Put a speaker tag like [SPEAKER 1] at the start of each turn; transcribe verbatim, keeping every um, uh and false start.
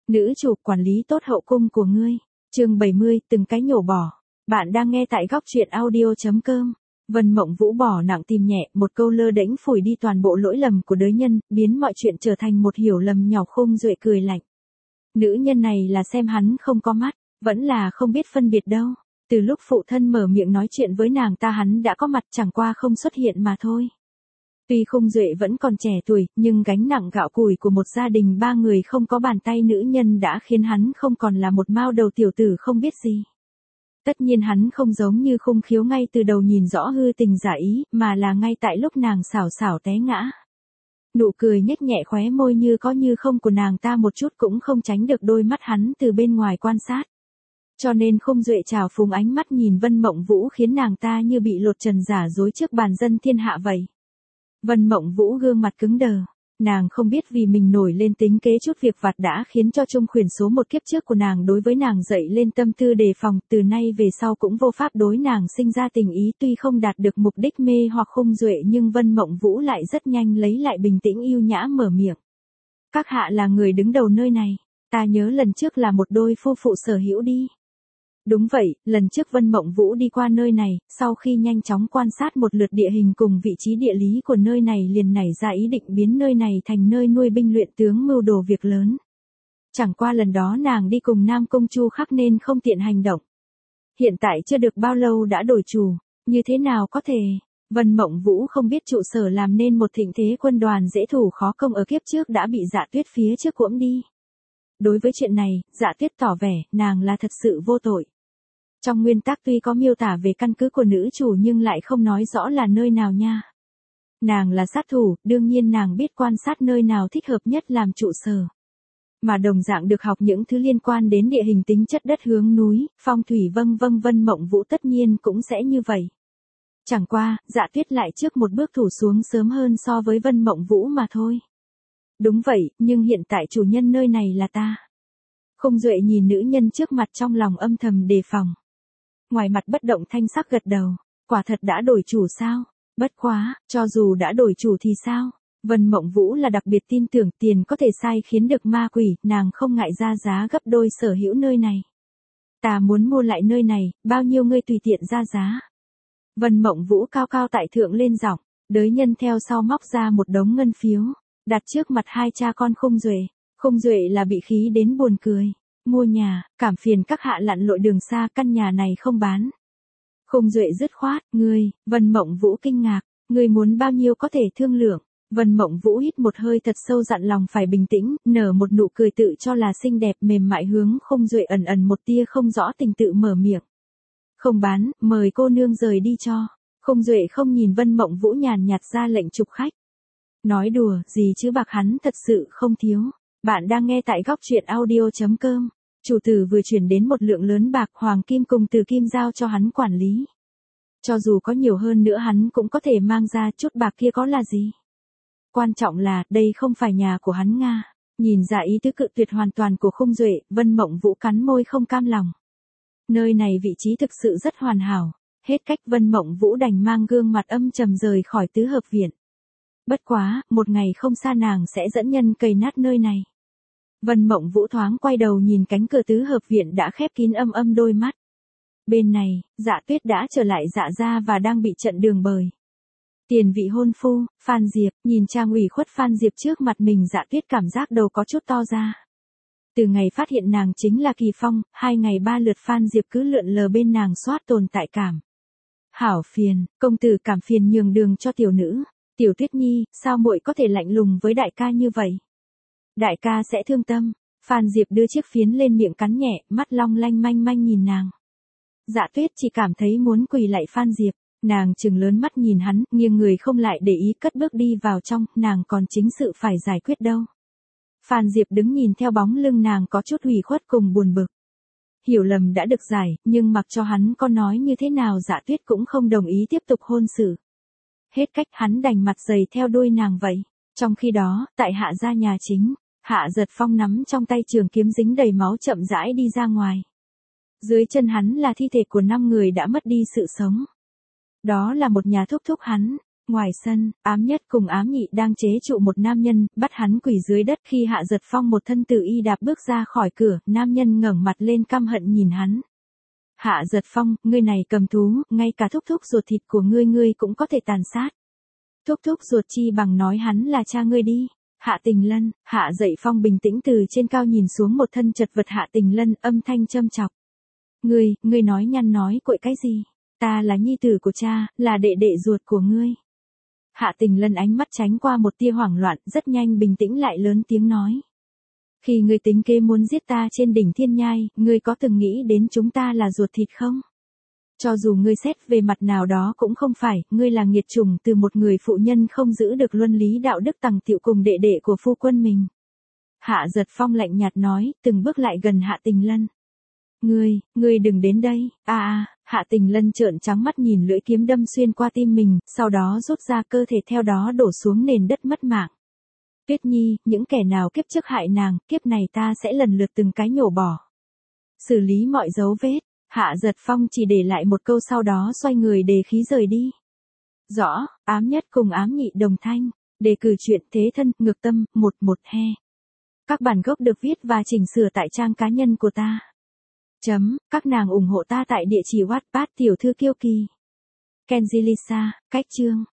[SPEAKER 1] Nữ chủ, quản lý tốt hậu cung của ngươi. Chương bảy mươi, từng cái nhổ bỏ. Bạn đang nghe tại góc truyện audio chấm com. Vân Mộng Vũ bỏ nặng tìm nhẹ, một câu lơ đễnh phủi đi toàn bộ lỗi lầm của đới nhân, biến mọi chuyện trở thành một hiểu lầm nhỏ. Khung Duệ cười lạnh. Nữ nhân này là xem hắn không có mắt, vẫn là không biết phân biệt đâu. Từ lúc phụ thân mở miệng nói chuyện với nàng ta hắn đã có mặt, chẳng qua không xuất hiện mà thôi. Tuy Khung Duệ vẫn còn trẻ tuổi, nhưng gánh nặng gạo củi của một gia đình ba người không có bàn tay nữ nhân đã khiến hắn không còn là một mao đầu tiểu tử không biết gì. Tất nhiên hắn không giống như Khung Khiếu ngay từ đầu nhìn rõ hư tình giả ý, mà là ngay tại lúc nàng xảo xảo té ngã. Nụ cười nhếch nhẹ khóe môi như có như không của nàng ta một chút cũng không tránh được đôi mắt hắn từ bên ngoài quan sát. Cho nên Khung Duệ trào phúng ánh mắt nhìn Vân Mộng Vũ khiến nàng ta như bị lột trần giả dối trước bàn dân thiên hạ vậy. Vân Mộng Vũ gương mặt cứng đờ, nàng không biết vì mình nổi lên tính kế chút việc vặt đã khiến cho trung khuyển số một kiếp trước của nàng đối với nàng dậy lên tâm tư đề phòng, từ nay về sau cũng vô pháp đối nàng sinh ra tình ý. Tuy không đạt được mục đích mê hoặc Khung Duệ nhưng Vân Mộng Vũ lại rất nhanh lấy lại bình tĩnh yêu nhã mở miệng. Các hạ là người đứng đầu nơi này, ta nhớ lần trước là một đôi phu phụ sở hữu đi. Đúng vậy, lần trước Vân Mộng Vũ đi qua nơi này, sau khi nhanh chóng quan sát một lượt địa hình cùng vị trí địa lý của nơi này liền nảy ra ý định biến nơi này thành nơi nuôi binh luyện tướng mưu đồ việc lớn. Chẳng qua lần đó nàng đi cùng Nam Cung Chu Khắc nên không tiện hành động. Hiện tại chưa được bao lâu đã đổi chủ, như thế nào có thể? Vân Mộng Vũ không biết trụ sở làm nên một thịnh thế quân đoàn dễ thủ khó công ở kiếp trước đã bị Dạ Tuyết phía trước cuỗm đi. Đối với chuyện này, Dạ Tuyết tỏ vẻ nàng là thật sự vô tội. Trong nguyên tắc tuy có miêu tả về căn cứ của nữ chủ nhưng lại không nói rõ là nơi nào nha. Nàng là sát thủ, đương nhiên nàng biết quan sát nơi nào thích hợp nhất làm trụ sở. Mà đồng dạng được học những thứ liên quan đến địa hình tính chất đất hướng núi, phong thủy vân vân. Vân Mộng Vũ tất nhiên cũng sẽ như vậy. Chẳng qua, Dạ Tuyết lại trước một bước thủ xuống sớm hơn so với Vân Mộng Vũ mà thôi. Đúng vậy, nhưng hiện tại chủ nhân nơi này là ta. Khung Duệ nhìn nữ nhân trước mặt trong lòng âm thầm đề phòng. Ngoài mặt bất động thanh sắc gật đầu, quả thật đã đổi chủ sao? Bất quá, cho dù đã đổi chủ thì sao? Vân Mộng Vũ là đặc biệt tin tưởng tiền có thể sai khiến được ma quỷ, nàng không ngại ra giá gấp đôi sở hữu nơi này. Ta muốn mua lại nơi này, bao nhiêu ngươi tùy tiện ra giá. Vân Mộng Vũ cao cao tại thượng lên giọng, đới nhân theo sau móc ra một đống ngân phiếu, đặt trước mặt hai cha con Khung Duệ. Khung Duệ là bị khí đến buồn cười. Mua nhà, cảm phiền các hạ lặn lội đường xa, căn nhà này không bán. Khung Duệ dứt khoát, ngươi, Vân Mộng Vũ kinh ngạc, ngươi muốn bao nhiêu có thể thương lượng. Vân Mộng Vũ hít một hơi thật sâu dặn lòng phải bình tĩnh, nở một nụ cười tự cho là xinh đẹp mềm mại hướng Khung Duệ ẩn ẩn một tia không rõ tình tự mở miệng. Không bán, mời cô nương rời đi cho. Khung Duệ không nhìn Vân Mộng Vũ nhàn nhạt ra lệnh chụp khách. Nói đùa, gì chứ bạc hắn thật sự không thiếu. Bạn đang nghe tại góc truyện audio chấm com. Chủ tử vừa chuyển đến một lượng lớn bạc hoàng kim cùng từ kim giao cho hắn quản lý. Cho dù có nhiều hơn nữa hắn cũng có thể mang ra, chút bạc kia có là gì. Quan trọng là, đây không phải nhà của hắn Nga. Nhìn ra ý tứ cự tuyệt hoàn toàn của Khung Duệ, Vân Mộng Vũ cắn môi không cam lòng. Nơi này vị trí thực sự rất hoàn hảo. Hết cách Vân Mộng Vũ đành mang gương mặt âm trầm rời khỏi tứ hợp viện. Bất quá, một ngày không xa nàng sẽ dẫn nhân cày nát nơi này. Vân Mộng Vũ thoáng quay đầu nhìn cánh cửa tứ hợp viện đã khép kín âm âm đôi mắt. Bên này, Dạ Tuyết đã trở lại Dạ gia và đang bị trận đường bời. Tiền vị hôn phu, Phan Diệp, nhìn trang ủy khuất Phan Diệp trước mặt mình, Dạ Tuyết cảm giác đầu có chút to ra. Từ ngày phát hiện nàng chính là Kỳ Phong, hai ngày ba lượt Phan Diệp cứ lượn lờ bên nàng soát tồn tại cảm. Hảo phiền, công tử cảm phiền nhường đường cho tiểu nữ. Tiểu Tuyết Nhi, sao muội có thể lạnh lùng với đại ca như vậy? Đại ca sẽ thương tâm. Phan Diệp đưa chiếc phiến lên miệng cắn nhẹ, mắt long lanh manh manh nhìn nàng. Dạ Tuyết chỉ cảm thấy muốn quỳ lạy Phan Diệp. Nàng trừng lớn mắt nhìn hắn, nghiêng người không lại để ý cất bước đi vào trong, nàng còn chính sự phải giải quyết đâu. Phan Diệp đứng nhìn theo bóng lưng nàng có chút ủy khuất cùng buồn bực. Hiểu lầm đã được giải, nhưng mặc cho hắn có nói như thế nào Dạ Tuyết cũng không đồng ý tiếp tục hôn sự. Hết cách hắn đành mặt dày theo đuôi nàng vậy. Trong khi đó, tại Hạ gia nhà chính, Hạ Giật Phong nắm trong tay trường kiếm dính đầy máu chậm rãi đi ra ngoài. Dưới chân hắn là thi thể của năm người đã mất đi sự sống. Đó là một nhà thúc thúc hắn, Ngoài sân, ám nhất cùng ám nhị đang chế trụ một nam nhân, bắt hắn quỳ dưới đất. Khi Hạ Giật Phong một thân tự y đạp bước ra khỏi cửa, nam nhân ngẩng mặt lên căm hận nhìn hắn. Hạ Giật Phong, ngươi này cầm thú, ngay cả thúc thúc ruột thịt của ngươi ngươi cũng có thể tàn sát. Thúc thúc ruột chi bằng nói hắn là cha ngươi đi. Hạ Tình Lân, Hạ Dậy Phong bình tĩnh từ trên cao nhìn xuống một thân chật vật Hạ Tình Lân, âm thanh châm chọc. Ngươi, ngươi nói nhăn nói cội cái gì? Ta là nhi tử của cha, là đệ đệ ruột của ngươi. Hạ Tình Lân ánh mắt tránh qua một tia hoảng loạn, rất nhanh bình tĩnh lại lớn tiếng nói. Khi ngươi tính kế muốn giết ta trên đỉnh Thiên Nhai, ngươi có từng nghĩ đến chúng ta là ruột thịt không? Cho dù ngươi xét về mặt nào đó cũng không phải, ngươi là nghiệt chủng từ một người phụ nhân không giữ được luân lý đạo đức tằng tiệu cùng đệ đệ của phu quân mình. Hạ Giật Phong lạnh nhạt nói, từng bước lại gần Hạ Tình Lân. Ngươi, ngươi đừng đến đây, a a, Hạ Tình Lân trợn trắng mắt nhìn lưỡi kiếm đâm xuyên qua tim mình, sau đó rút ra cơ thể theo đó đổ xuống nền đất mất mạng. Tuyết Nhi, những kẻ nào kiếp trước hại nàng, kiếp này ta sẽ lần lượt từng cái nhổ bỏ. Xử lý mọi dấu vết. Hạ Giật Phong chỉ để lại một câu sau đó xoay người đề khí rời đi. Rõ, ám nhất cùng ám nhị đồng thanh, đề cử truyện Thế Thân, Ngược Tâm, một một he. Các bản gốc được viết và chỉnh sửa tại trang cá nhân của ta. Chấm, các nàng ủng hộ ta tại địa chỉ Wattpad tiểu thư kiêu kỳ. Kenji Lisa, cách chương.